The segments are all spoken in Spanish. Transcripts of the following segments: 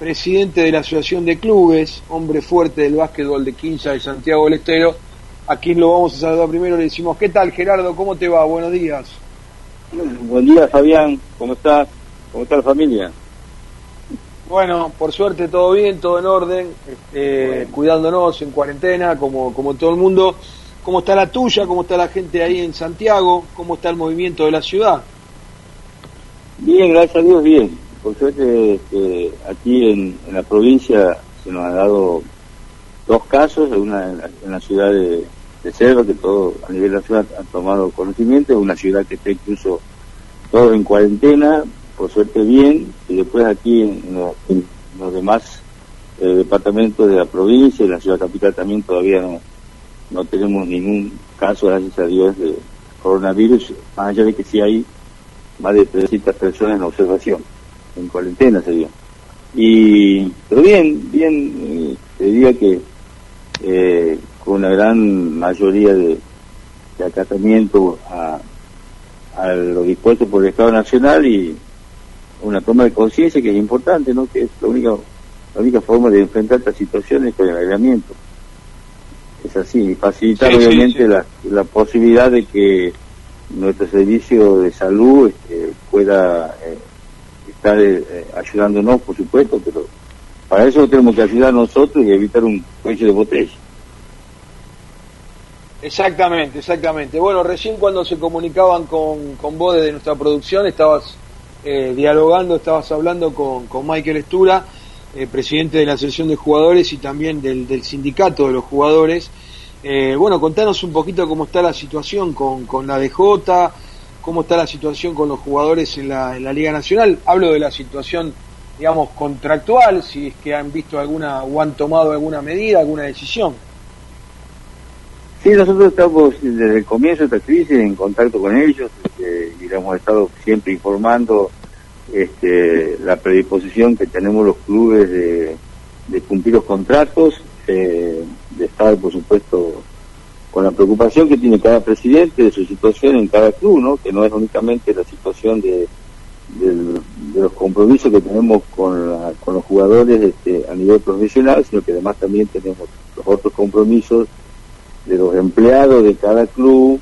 presidente de la Asociación de Clubes, hombre fuerte del básquetbol de Quinza de Santiago del Estero, a quien lo vamos a saludar primero. Le decimos, ¿qué tal, Gerardo? ¿Cómo te va? Buenos días. Buen día, Fabián. ¿Cómo estás? ¿Cómo está la familia? Bueno, por suerte todo bien, todo en orden, bueno, cuidándonos en cuarentena, como todo el mundo. ¿Cómo está la tuya? ¿Cómo está la gente ahí en Santiago? ¿Cómo está el movimiento de la ciudad? Bien, gracias a Dios, bien. Por suerte, aquí en la provincia se nos ha dado 2 casos, una en la ciudad de Cerro, que todo a nivel de la ciudad han tomado conocimiento, una ciudad que está incluso todo en cuarentena, por suerte bien, y después aquí en los demás departamentos de la provincia, en la ciudad capital también todavía no tenemos ningún caso, gracias a Dios, de coronavirus, más allá de que sí hay más de 300 personas en observación, en cuarentena sería. Pero bien, te diría que con una gran mayoría de acatamiento a lo dispuesto por el Estado Nacional y una toma de conciencia que es importante, ¿no? Que es la única forma de enfrentar estas situaciones con el aislamiento. Es así, facilitar obviamente sí. La posibilidad de que nuestro servicio de salud pueda estar ayudándonos, por supuesto, pero para eso tenemos que ayudar nosotros y evitar un cuello de botella. Exactamente. Bueno, recién cuando se comunicaban con vos desde nuestra producción, estabas dialogando, estabas hablando con Michael Estura, presidente de la Asociación de Jugadores y también del sindicato de los jugadores. Bueno, contanos un poquito cómo está la situación con la DJ, cómo está la situación con los jugadores en la Liga Nacional. Hablo de la situación, digamos, contractual, si es que han visto alguna o han tomado alguna medida, alguna decisión. Sí, nosotros estamos desde el comienzo de esta crisis en contacto con ellos y le hemos estado siempre informando la predisposición que tenemos los clubes de cumplir los contratos, de estar, por supuesto, con la preocupación que tiene cada presidente de su situación en cada club, ¿no? Que no es únicamente la situación de los compromisos que tenemos con los jugadores a nivel profesional, sino que además también tenemos los otros compromisos de los empleados de cada club,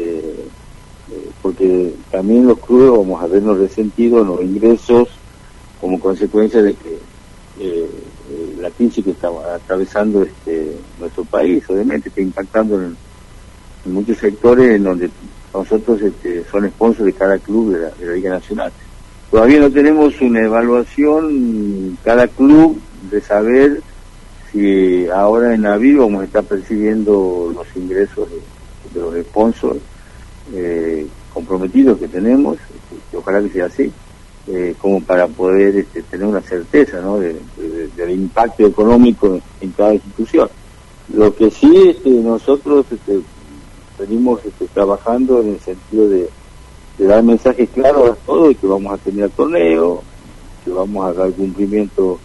porque también los clubes vamos a vernos resentidos en los ingresos como consecuencia de que la crisis que está atravesando nuestro país, obviamente está impactando en muchos sectores en donde nosotros son sponsors de cada club de la Liga Nacional. Todavía no tenemos una evaluación cada club de saber si ahora en abril vamos a estar percibiendo los ingresos de los sponsors comprometidos que tenemos, que ojalá que sea así, como para poder tener una certeza, ¿no? del impacto económico en cada institución. Lo que sí nosotros venimos trabajando en el sentido de dar mensajes claros a todos, que vamos a tener torneo, que vamos a dar cumplimiento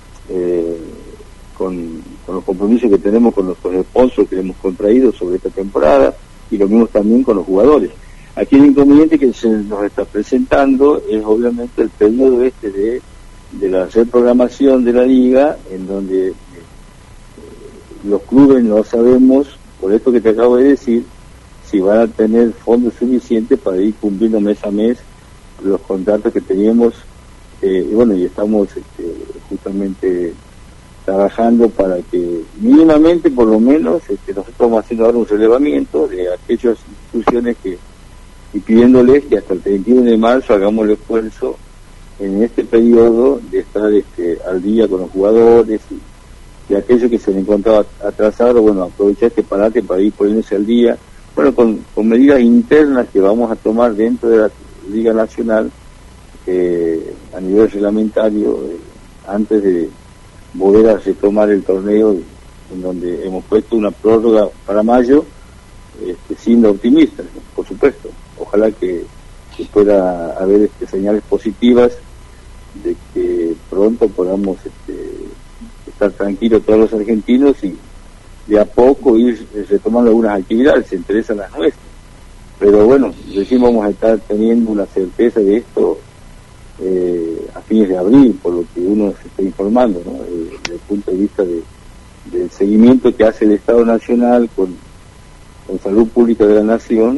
con los compromisos que tenemos con los sponsors que hemos contraído sobre esta temporada, y lo mismo también con los jugadores. Aquí el inconveniente que se nos está presentando es obviamente el periodo de la reprogramación de la liga, en donde los clubes no sabemos, por esto que te acabo de decir, si van a tener fondos suficientes para ir cumpliendo mes a mes los contratos que teníamos, y estamos justamente trabajando para que mínimamente, por lo menos, nosotros estamos haciendo ahora un relevamiento de aquellas instituciones y pidiéndoles que hasta el 31 de marzo hagamos el esfuerzo en este periodo de estar al día con los jugadores y aquellos que se han encontrado atrasados, bueno, aprovechar este parate para ir poniéndose al día, bueno, con medidas internas que vamos a tomar dentro de la Liga Nacional a nivel reglamentario, antes de volver a retomar el torneo, en donde hemos puesto una prórroga para mayo, siendo optimistas, ¿no? Por supuesto. Ojalá que pueda haber señales positivas de que pronto podamos estar tranquilos todos los argentinos y de a poco ir retomando algunas actividades, se interesan las nuestras. Pero bueno, recién vamos a estar teniendo una certeza de esto a fines de abril, por lo que uno se está informando, ¿no? Desde el punto de vista del seguimiento que hace el Estado Nacional con salud pública de la Nación,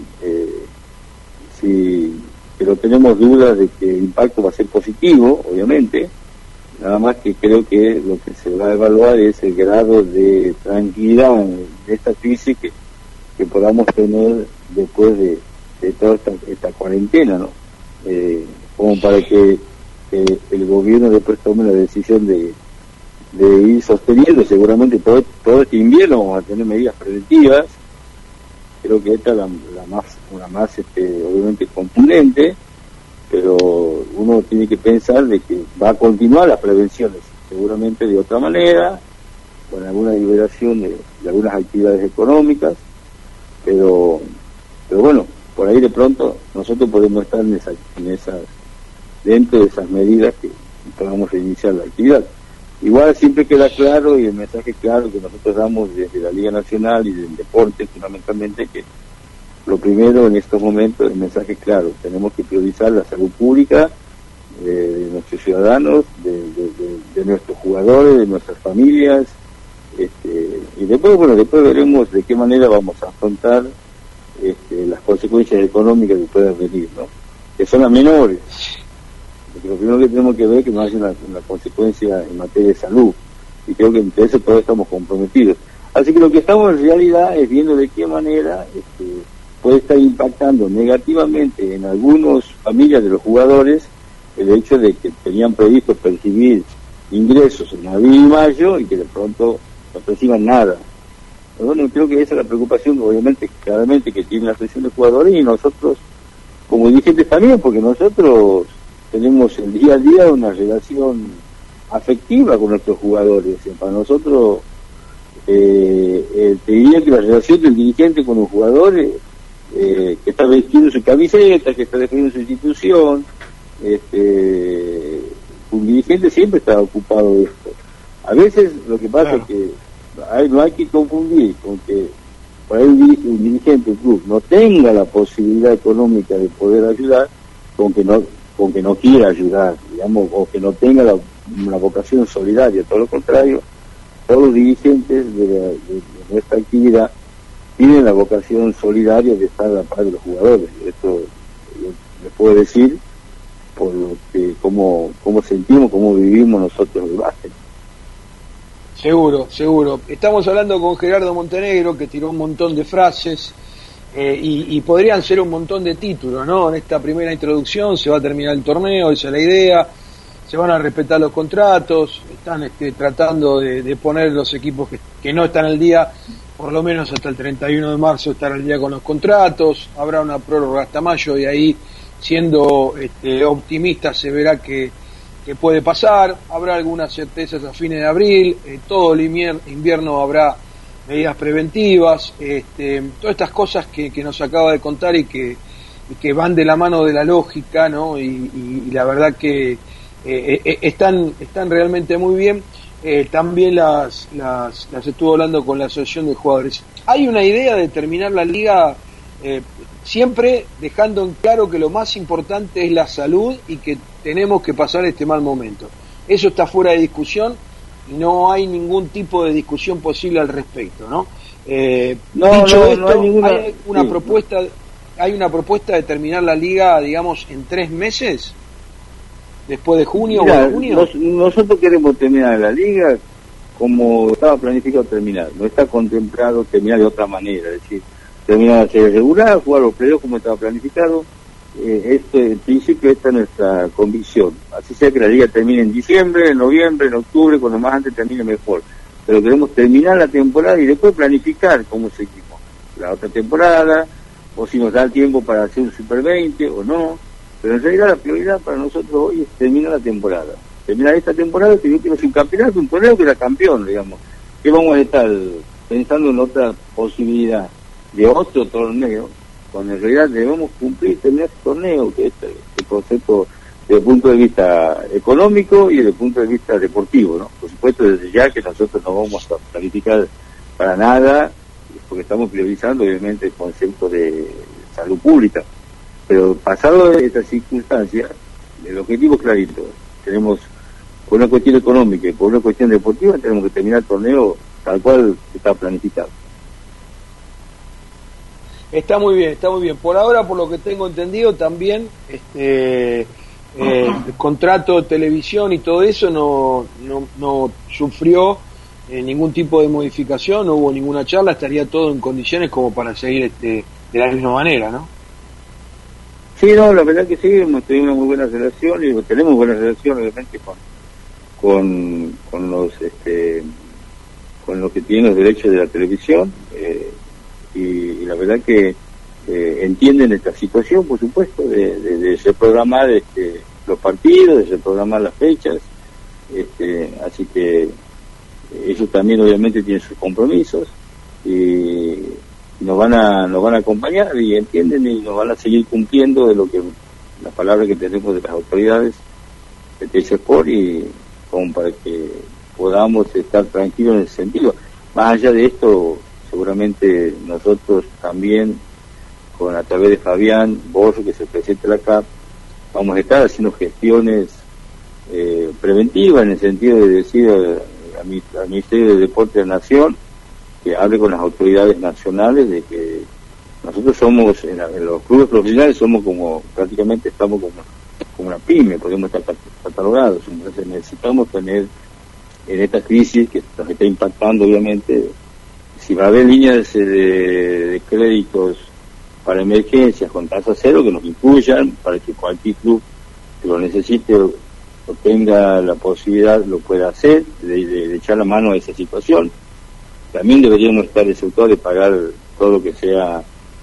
sí, pero tenemos dudas de que el impacto va a ser positivo, obviamente, nada más que creo que lo que se va a evaluar es el grado de tranquilidad de esta crisis que podamos tener después de toda esta cuarentena, ¿no? Como para que el gobierno después tome la decisión de ir sosteniendo. Seguramente todo este invierno vamos a tener medidas preventivas. Creo que esta es la más obviamente contundente, pero uno tiene que pensar de que va a continuar las prevenciones, seguramente de otra manera, con alguna liberación de algunas actividades económicas, pero bueno, por ahí de pronto nosotros podemos estar dentro de esas medidas que podamos reiniciar la actividad. Igual siempre queda claro, y el mensaje claro que nosotros damos desde la Liga Nacional y del deporte fundamentalmente, que lo primero en estos momentos, el mensaje claro, tenemos que priorizar la salud pública de nuestros ciudadanos, de nuestros jugadores, de nuestras familias, y después veremos de qué manera vamos a afrontar las consecuencias económicas que puedan venir, ¿no? Que son las menores. Porque lo primero que tenemos que ver es que no haya una consecuencia en materia de salud, y creo que entre eso todos estamos comprometidos. Así que lo que estamos en realidad es viendo de qué manera puede estar impactando negativamente en algunas familias de los jugadores el hecho de que tenían previsto percibir ingresos en abril y mayo y que de pronto no perciban nada. Bueno, creo que esa es la preocupación, obviamente, claramente, que tiene la asociación de jugadores y nosotros como dirigentes también, porque nosotros tenemos el día a día una relación afectiva con nuestros jugadores. Para nosotros, te diría que la relación del dirigente con los jugadores, que está vestiendo su camiseta, que está defendiendo su institución, un dirigente siempre está ocupado de esto. A veces lo que pasa es que no hay que confundir con que por ahí un dirigente del club no tenga la posibilidad económica de poder ayudar con que no quiera ayudar, digamos, o que no tenga una vocación solidaria. Todo lo contrario, todos los dirigentes de nuestra actividad tienen la vocación solidaria de estar a la par de los jugadores. Esto les puedo decir por lo que cómo sentimos, cómo vivimos nosotros el básquet. Seguro. Estamos hablando con Gerardo Montenegro, que tiró un montón de frases y podrían ser un montón de títulos, ¿no? En esta primera introducción se va a terminar el torneo, esa es la idea, se van a respetar los contratos, están tratando de poner los equipos que no están al día, por lo menos hasta el 31 de marzo estar al día con los contratos, habrá una prórroga hasta mayo y ahí, siendo optimista, se verá que puede pasar, habrá algunas certezas a fines de abril, todo el invierno habrá medidas preventivas, todas estas cosas que nos acaba de contar y que van de la mano de la lógica, ¿no? Y la verdad que están realmente muy bien. También las estuve hablando con la asociación de jugadores. Hay una idea de terminar la liga siempre dejando en claro que lo más importante es la salud y que tenemos que pasar este mal momento. Eso está fuera de discusión y no hay ningún tipo de discusión posible al respecto, ¿no? Dicho esto, hay una propuesta de terminar la liga, digamos, en 3 meses, después de junio. Mira, o junio. Nosotros queremos terminar la liga como estaba planificado terminar. No está contemplado terminar de otra manera, es decir, terminar la serie regular, jugar los playoffs como estaba planificado. En principio esta es nuestra convicción. Así sea que la liga termine en diciembre, en noviembre, en octubre, cuando más antes termine mejor. Pero queremos terminar la temporada y después planificar cómo seguimos la otra temporada, o si nos da el tiempo para hacer un Super 20 o no. Pero en realidad la prioridad para nosotros hoy es terminar la temporada. Terminar esta temporada, que yo quiero hacer un campeonato, un torneo que era campeón, digamos. Que vamos a estar pensando en otra posibilidad de otro torneo, cuando en realidad debemos cumplir, terminar este torneo, que es el concepto desde el punto de vista económico y desde el punto de vista deportivo, ¿no? Por supuesto, desde ya que nosotros no vamos a planificar para nada, porque estamos priorizando obviamente el concepto de salud pública, pero pasado esta circunstancia, el objetivo es clarito, tenemos, por una cuestión económica y por una cuestión deportiva, tenemos que terminar el torneo tal cual está planificado. Está muy bien, está muy bien. Por ahora, por lo que tengo entendido, también el contrato de televisión y todo eso no sufrió ningún tipo de modificación, no hubo ninguna charla, estaría todo en condiciones como para seguir de la misma manera, ¿no? Sí, no, la verdad que sí, hemos tenido una muy buena relación y tenemos buena relación, obviamente, con los con los que tienen los derechos de la televisión, y la verdad que entienden esta situación, por supuesto, de reprogramar los partidos, de reprogramar las fechas, así que ellos también obviamente tienen sus compromisos y nos van a acompañar y entienden y nos van a seguir cumpliendo de lo que las palabras que tenemos de las autoridades de TC Sport, y como para que podamos estar tranquilos en ese sentido. Más allá de esto, seguramente nosotros también, a través de Fabián Borro, que es el presidente de la CAP, vamos a estar haciendo gestiones preventivas, en el sentido de decir al Ministerio de Deporte de la Nación que hable con las autoridades nacionales de que nosotros somos, en los clubes profesionales somos prácticamente estamos como una pyme, podemos estar catalogados. Entonces necesitamos tener, en esta crisis que nos está impactando obviamente, si va a haber líneas de créditos para emergencias con tasa cero, que nos incluyan para que cualquier club que lo necesite o tenga la posibilidad lo pueda hacer, de echar la mano a esa situación. También deberíamos estar exentos de pagar todo lo que sea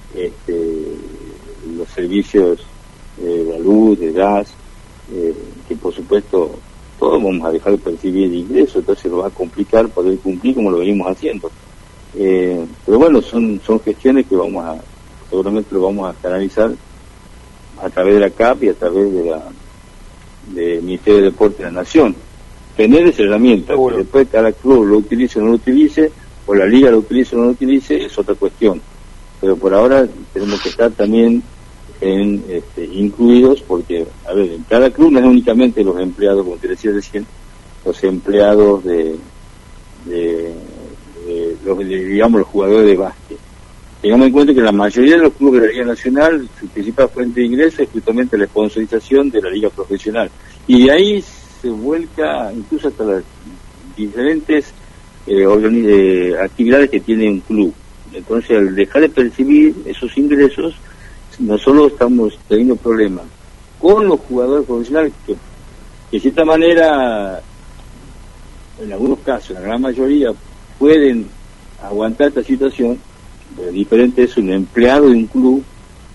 los servicios de la luz, de gas, que por supuesto todos vamos a dejar de percibir ingresos, entonces lo va a complicar poder cumplir como lo venimos haciendo. Pero bueno, son gestiones que seguramente lo vamos a canalizar a través de la CAP y a través del Ministerio de Deporte de la Nación. Tener esa herramienta, que después cada club lo utilice o no lo utilice, o la liga lo utilice o no lo utilice, es otra cuestión. Pero por ahora tenemos que estar también incluidos, porque, a ver, en cada club no es únicamente los empleados, como te decía recién, los empleados digamos, los jugadores de básquet. Tengamos en cuenta que la mayoría de los clubes de la Liga Nacional, su principal fuente de ingreso es justamente la sponsorización de la Liga Profesional. Y de ahí se vuelca incluso hasta las diferentes actividades que tiene un club. Entonces, al dejar de percibir esos ingresos, no solo estamos teniendo problemas con los jugadores profesionales, que de cierta manera, en algunos casos, en la gran mayoría, pueden aguantar esta situación. Pero diferente es un empleado de un club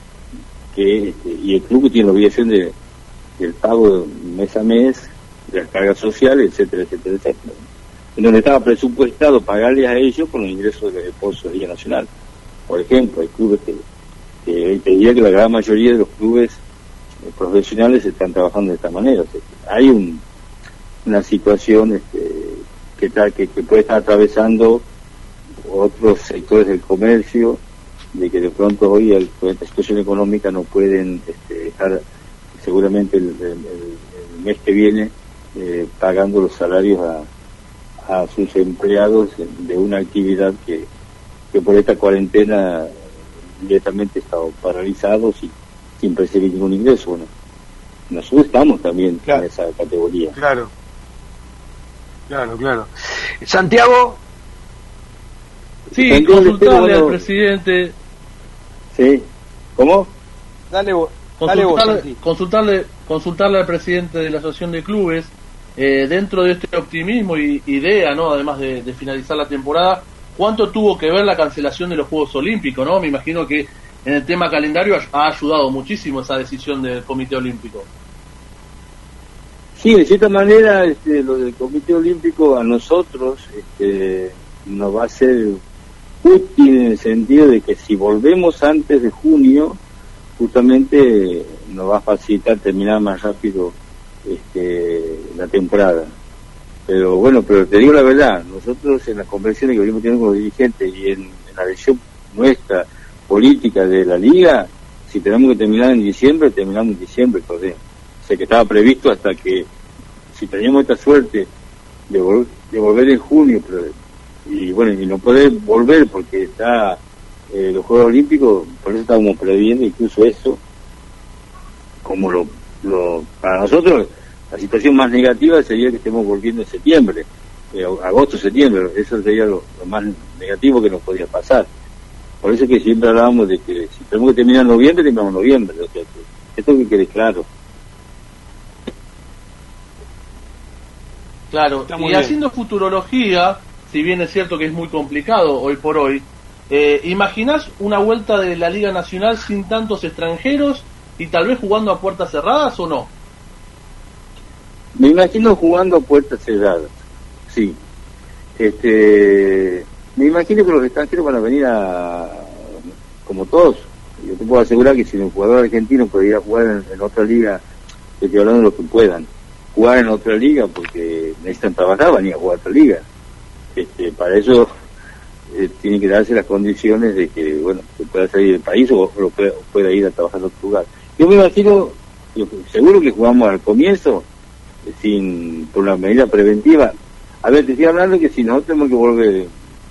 y el club que tiene la obligación del pago mes a mes, de las cargas sociales, etcétera, etcétera, etcétera. En donde estaba presupuestado pagarles a ellos con los ingresos del esposo de la Liga Nacional. Por ejemplo, hay clubes que te diría que la gran mayoría de los clubes profesionales están trabajando de esta manera. O sea, hay una situación que puede estar atravesando otros sectores del comercio, de que de pronto hoy con esta situación económica no pueden estar seguramente el mes que viene pagando los salarios a sus empleados de una actividad que por esta cuarentena directamente estado paralizados y sin percibir ningún ingreso. Bueno, nosotros estamos también en esa categoría. Claro. Santiago. Sí, consultarle al presidente. Sí, ¿cómo? Dale vos, consultarle al presidente de la Asociación de Clubes, dentro de este optimismo y idea, ¿no? Además de finalizar la temporada, ¿cuánto tuvo que ver la cancelación de los Juegos Olímpicos, no? Me imagino que en el tema calendario ha ayudado muchísimo esa decisión del Comité Olímpico. Sí, de cierta manera, lo del Comité Olímpico a nosotros nos va a ser útil en el sentido de que si volvemos antes de junio, justamente nos va a facilitar terminar más rápido la temporada. Pero te digo la verdad, nosotros en las conversaciones que venimos teniendo con los dirigentes y en la decisión nuestra política de la liga, si tenemos que terminar en diciembre, terminamos en diciembre el torneo. O sea que estaba previsto hasta que si teníamos esta suerte de volver en junio, y no poder volver porque está los Juegos Olímpicos, por eso estábamos previendo incluso eso, como para nosotros la situación más negativa sería que estemos volviendo en septiembre, agosto, septiembre, eso sería lo más negativo que nos podía pasar. Por eso que siempre hablábamos de que si tenemos que terminar en noviembre, terminamos en noviembre, o sea, esto que quede claro. Claro, y haciendo futurología, si bien es cierto que es muy complicado hoy por hoy, ¿imaginás una vuelta de la Liga Nacional sin tantos extranjeros y tal vez jugando a puertas cerradas o no? Me imagino jugando a puertas cerradas, sí. Me imagino que los extranjeros van a venir como todos. Yo te puedo asegurar que si un jugador argentino podría jugar en otra liga, estoy hablando de los que puedan jugar en otra liga porque necesitan trabajar, van a ir a jugar a otra liga. Para eso tienen que darse las condiciones de que, se pueda salir del país o pueda ir a trabajar en otro lugar. Yo me imagino, seguro que jugamos al comienzo, por una medida preventiva. A ver, te estoy hablando que si nosotros tenemos que volver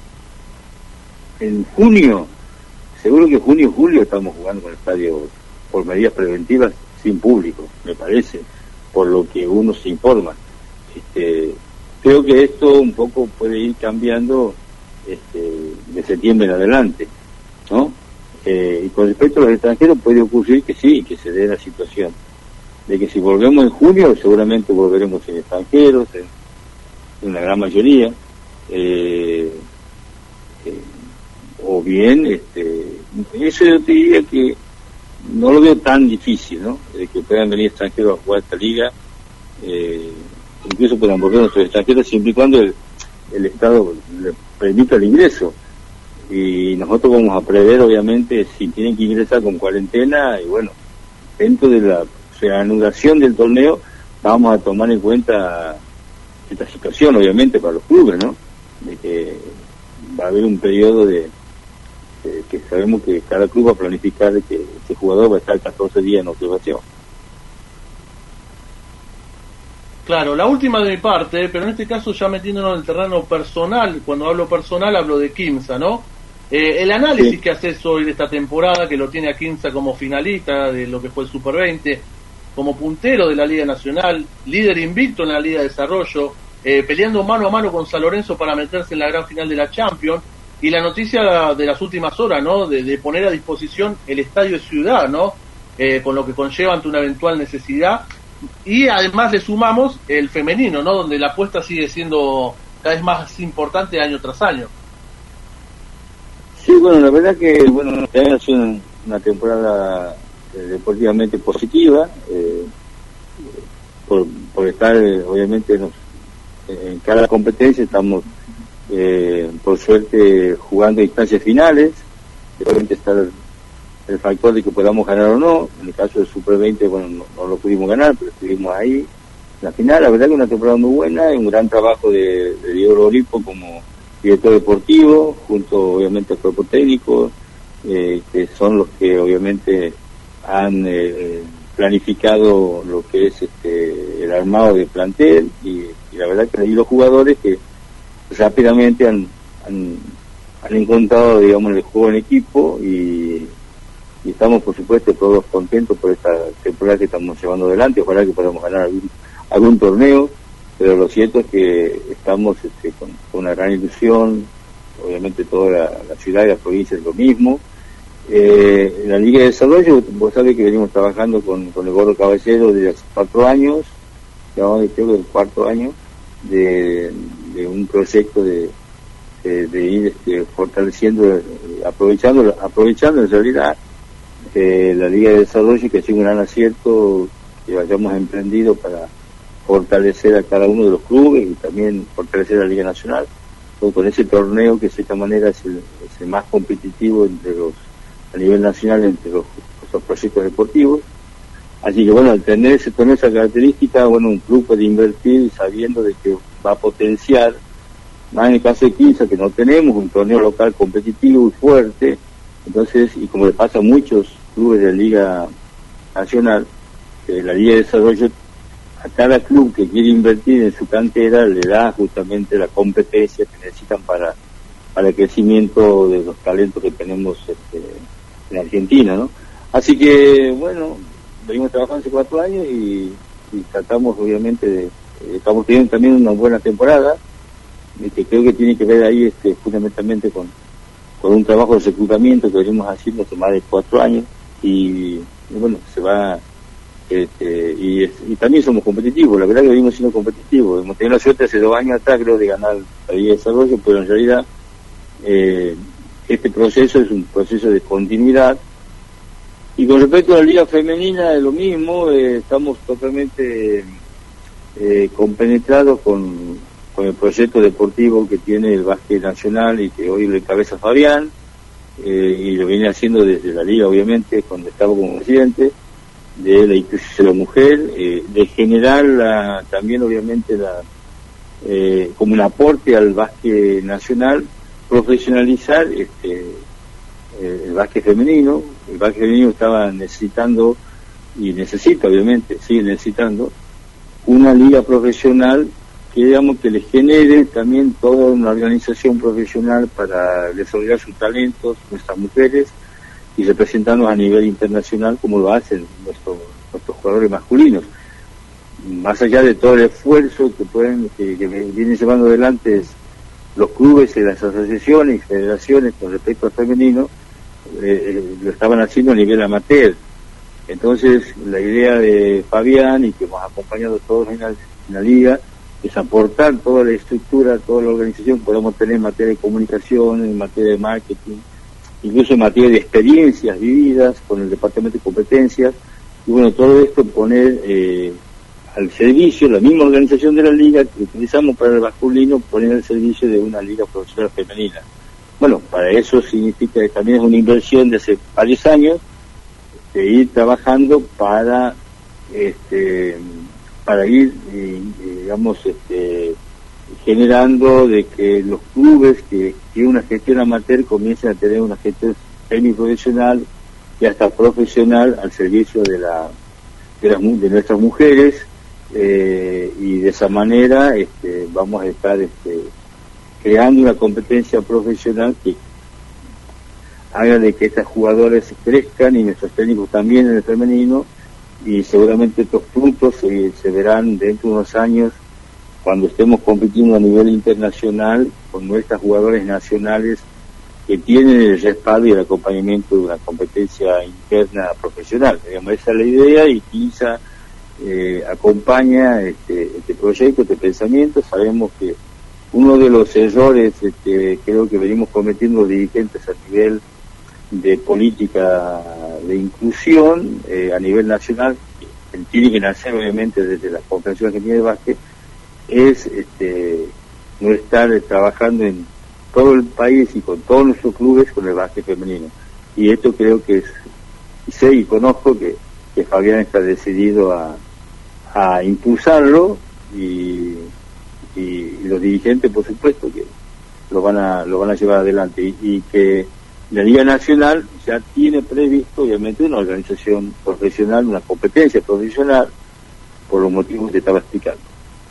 en junio, seguro que junio y julio estamos jugando con el estadio por medidas preventivas sin público, me parece, por lo que uno se informa. Creo que esto un poco puede ir cambiando de septiembre en adelante, ¿no? Y con respecto a los extranjeros puede ocurrir que sí, que se dé la situación de que si volvemos en junio seguramente volveremos sin extranjeros, en la gran mayoría, o bien, eso yo te diría que no lo veo tan difícil, ¿no? De que puedan venir extranjeros a jugar esta liga, incluso puedan volver nuestros extranjeros siempre y cuando el Estado le permita el ingreso. Y nosotros vamos a prever, obviamente, si tienen que ingresar con cuarentena, y dentro de la reanudación del torneo, vamos a tomar en cuenta esta situación, obviamente, para los clubes, ¿no? De que va a haber un periodo que sabemos que cada club va a planificar que este jugador va a estar 14 días en observación. Claro, la última de mi parte, pero en este caso ya metiéndonos en el terreno personal, cuando hablo personal hablo de Quimsa, ¿no? El análisis que haces hoy de esta temporada, que lo tiene a Quimsa como finalista de lo que fue el Super 20, como puntero de la Liga Nacional, líder invicto en la Liga de Desarrollo, peleando mano a mano con San Lorenzo para meterse en la gran final de la Champions, y la noticia de las últimas horas, ¿no? De poner a disposición el estadio de Ciudad, ¿no? Con lo que conlleva ante una eventual necesidad. Y además le sumamos el femenino, ¿no? Donde la apuesta sigue siendo cada vez más importante año tras año. Sí, la verdad que, ha sido una temporada deportivamente positiva, por estar, obviamente, en cada competencia estamos, por suerte, jugando instancias finales. Obviamente está el factor de que podamos ganar o no. En el caso del Super 20, no lo pudimos ganar, pero estuvimos ahí en la final. La verdad que una temporada muy buena, un gran trabajo de Diego Olimpo como director deportivo, junto obviamente al cuerpo técnico, que son los que obviamente han planificado lo que es el armado de plantel, y la verdad que ahí los jugadores que rápidamente han encontrado, digamos, el juego en equipo, y estamos por supuesto todos contentos por esta temporada que estamos llevando adelante. Ojalá que podamos ganar algún torneo, pero lo cierto es que estamos con una gran ilusión, obviamente toda la ciudad y la provincia es lo mismo. En la Liga de Desarrollo, vos sabés que venimos trabajando con el Gordo Caballero desde hace 4 años, creo que el 4º año, de un proyecto de ir fortaleciendo, aprovechando en realidad la Liga de Desarrollo, que ha sido un gran acierto que hayamos emprendido para fortalecer a cada uno de los clubes y también fortalecer a la Liga Nacional, con ese torneo que de cierta manera es el más competitivo a nivel nacional entre los proyectos deportivos. Así que al tener ese torneo, esa característica, un club puede invertir sabiendo de que va a potenciar, más en el caso de Quimsa, que no tenemos un torneo local competitivo y fuerte. Entonces, y como le pasa a muchos clubes de la Liga Nacional, la Liga de Desarrollo a cada club que quiere invertir en su cantera le da justamente la competencia que necesitan para el crecimiento de los talentos que tenemos en Argentina, ¿no? Así que, bueno, venimos trabajando hace 4 años y tratamos, obviamente, estamos teniendo también una buena temporada, que creo que tiene que ver ahí fundamentalmente con un trabajo de reclutamiento que venimos haciendo hace más de 4 años y bueno, se va... y también somos competitivos, la verdad que venimos siendo competitivos. Hemos tenido la suerte hace 2 años atrás, creo, de ganar la Liga de Desarrollo, pero en realidad este proceso es un proceso de continuidad. Y con respecto a la Liga Femenina es lo mismo, estamos totalmente compenetrados con el proyecto deportivo que tiene el básquet nacional y que hoy lo encabeza Fabián, y lo viene haciendo desde la Liga, obviamente, cuando estaba como presidente, de la inclusión de la mujer, de generar también obviamente como un aporte al básquet nacional, profesionalizar el básquet femenino. El básquet femenino estaba necesitando y necesita, obviamente, sigue necesitando una liga profesional que, digamos, que le genere también toda una organización profesional para desarrollar sus talentos, nuestras mujeres, y representarnos a nivel internacional como lo hacen nuestros jugadores masculinos. Más allá de todo el esfuerzo que vienen llevando adelante los clubes y las asociaciones y federaciones con respecto al femenino, lo estaban haciendo a nivel amateur. Entonces la idea de Fabián, y que hemos acompañado todos en la liga, es aportar toda la estructura, toda la organización que podemos tener en materia de comunicación, en materia de marketing, incluso en materia de experiencias vividas con el departamento de competencias, y bueno, todo esto poner al servicio, la misma organización de la liga que utilizamos para el masculino, poner al servicio de una liga profesional femenina. Bueno, para eso significa que también es una inversión de hace varios años, de ir trabajando para ir, digamos, generando de que los clubes que tienen una gestión amateur comiencen a tener una gestión semiprofesional y hasta profesional al servicio de nuestras mujeres, y de esa manera vamos a estar creando una competencia profesional que haga de que estas jugadores crezcan y nuestros técnicos también en el femenino, y seguramente estos frutos se verán dentro de unos años cuando estemos compitiendo a nivel internacional con nuestras jugadores nacionales que tienen el respaldo y el acompañamiento de una competencia interna profesional. Digamos, esa es la idea, y quizá acompaña este proyecto, este pensamiento. Sabemos que uno de los errores creo que venimos cometiendo los dirigentes a nivel de política de inclusión a nivel nacional, que tiene que nacer obviamente desde la Confederación Argentina de Básquet, es no estar trabajando en todo el país y con todos nuestros clubes con el básquet femenino. Y esto creo que sé y conozco que Fabián está decidido a impulsarlo, y los dirigentes, por supuesto, que lo van a llevar adelante, y que la Liga Nacional ya tiene previsto, obviamente, una organización profesional, una competencia profesional, por los motivos que estaba explicando.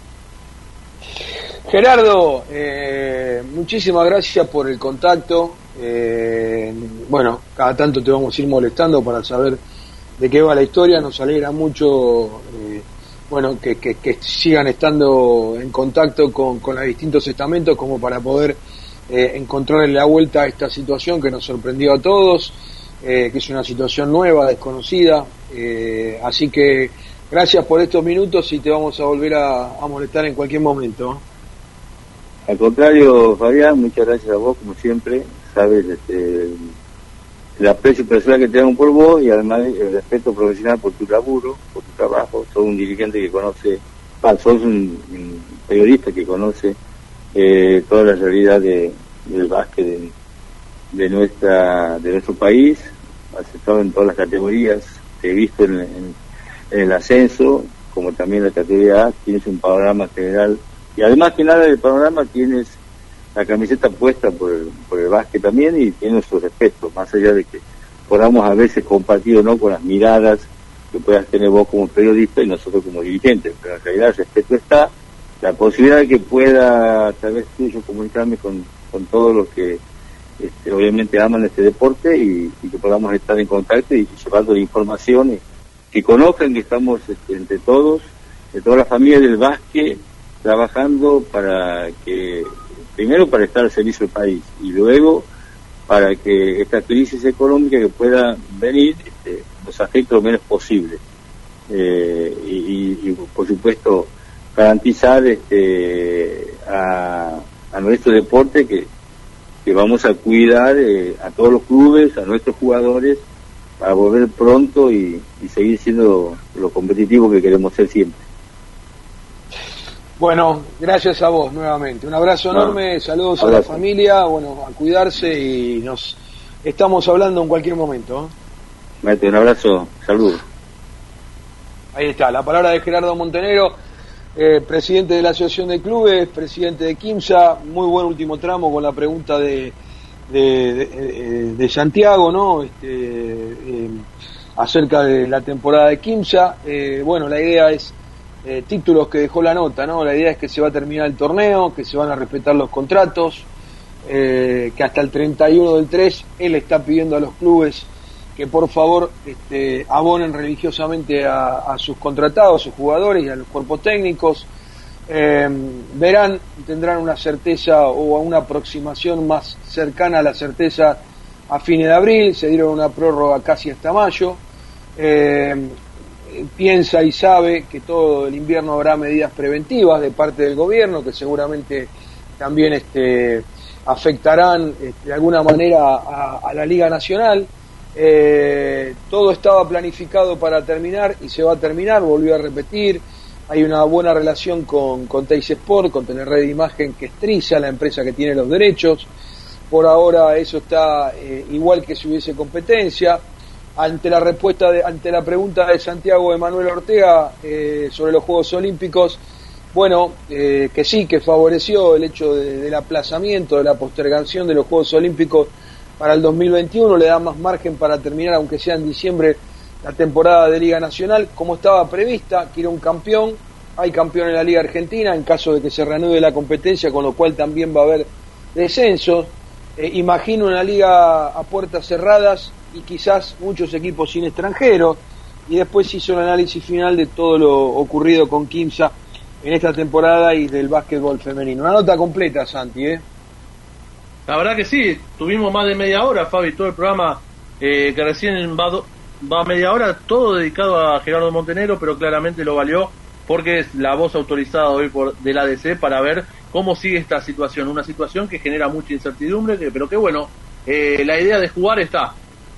Gerardo, muchísimas gracias por el contacto. Bueno, cada tanto te vamos a ir molestando para saber de qué va la historia. Nos alegra mucho bueno, que sigan estando en contacto con los distintos estamentos, como para poder encontrarle la vuelta a esta situación que nos sorprendió a todos, que es una situación nueva, desconocida. Así que gracias por estos minutos, y te vamos a volver a molestar en cualquier momento. Al contrario, Fabián, muchas gracias a vos, como siempre. Sabes el aprecio personal que tenemos por vos, y además el respeto profesional por tu laburo, por tu trabajo. Sos un dirigente que conoce, sos un periodista que conoce toda la realidad del básquet de nuestro país. Has estado en todas las categorías, te he visto en el ascenso, como también en la categoría A. Tienes un panorama general, y además que nada del panorama tienes la camiseta puesta por el básquet también, y tiene su respeto, más allá de que podamos a veces compartir o no con las miradas que puedas tener vos como periodista y nosotros como dirigentes, pero en realidad el respeto está, la posibilidad de que pueda a través tuyo comunicarme con todos los que obviamente aman este deporte y que podamos estar en contacto y llevando la información y que conozcan que estamos entre todos, de toda la familia del básquet, trabajando para que, primero para estar al servicio del país y luego para que esta crisis económica que pueda venir nos afecte lo menos posible y por supuesto garantizar a nuestro deporte que vamos a cuidar a todos los clubes, a nuestros jugadores, para volver pronto y seguir siendo lo competitivo que queremos ser siempre. Bueno, gracias a vos nuevamente. Un abrazo enorme, saludos a la familia, bueno, a cuidarse y nos estamos hablando en cualquier momento. Maestro, un abrazo, saludos. Ahí está, la palabra de Gerardo Montenegro, presidente de la Asociación de Clubes, presidente de Quimsa. Muy buen último tramo con la pregunta de Santiago, ¿no? Acerca de la temporada de Quimsa. Bueno, la idea es títulos que dejó la nota, ¿no? La idea es que se va a terminar el torneo, que se van a respetar los contratos, que hasta el 31/3 él está pidiendo a los clubes que por favor abonen religiosamente a sus contratados, a sus jugadores y a los cuerpos técnicos. Verán, tendrán una certeza o una aproximación más cercana a la certeza a fines de abril. Se dieron una prórroga casi hasta mayo. Piensa y sabe que todo el invierno habrá medidas preventivas de parte del gobierno que seguramente también afectarán de alguna manera a la Liga Nacional. Todo estaba planificado para terminar y se va a terminar, volvió a repetir. Hay una buena relación con Teis Sport, con Tenerred de Imagen, que es Triza, la empresa que tiene los derechos. Por ahora eso está igual que si hubiese competencia. Ante la pregunta de Santiago Emanuel Ortega sobre los Juegos Olímpicos, bueno, que sí, que favoreció el hecho del aplazamiento, de la postergación de los Juegos Olímpicos para el 2021, le da más margen para terminar, aunque sea en diciembre, la temporada de Liga Nacional, como estaba prevista. Quiere un campeón, hay campeón en la Liga Argentina, en caso de que se reanude la competencia, con lo cual también va a haber descensos. Imagino una liga a puertas cerradas y quizás muchos equipos sin extranjeros, y después hizo el análisis final de todo lo ocurrido con Quimsa en esta temporada y del básquetbol femenino. Una nota completa, Santi, La verdad que sí, tuvimos más de media hora, Fabi, todo el programa que recién va media hora, todo dedicado a Gerardo Montenegro, pero claramente lo valió porque es la voz autorizada hoy del ADC para ver cómo sigue esta situación, una situación que genera mucha incertidumbre, pero que bueno, la idea de jugar está.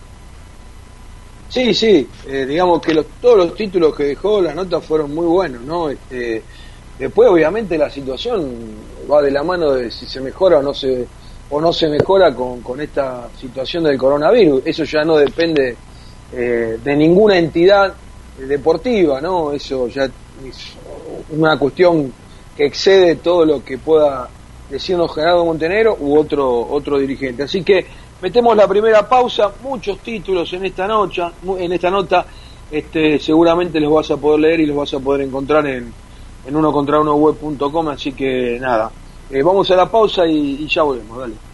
Sí, digamos que todos los títulos que dejó, las notas fueron muy buenos, ¿no? Después obviamente la situación va de la mano de si se mejora o no se mejora con esta situación del coronavirus. Eso ya no depende de ninguna entidad deportiva, ¿no? Eso ya es una cuestión que excede todo lo que pueda decirnos Gerardo Montenegro u otro dirigente. Así que metemos la primera pausa. Muchos títulos en esta nota, seguramente los vas a poder leer y los vas a poder encontrar en unocontraunoweb.com, así que nada, vamos a la pausa y ya volvemos, dale.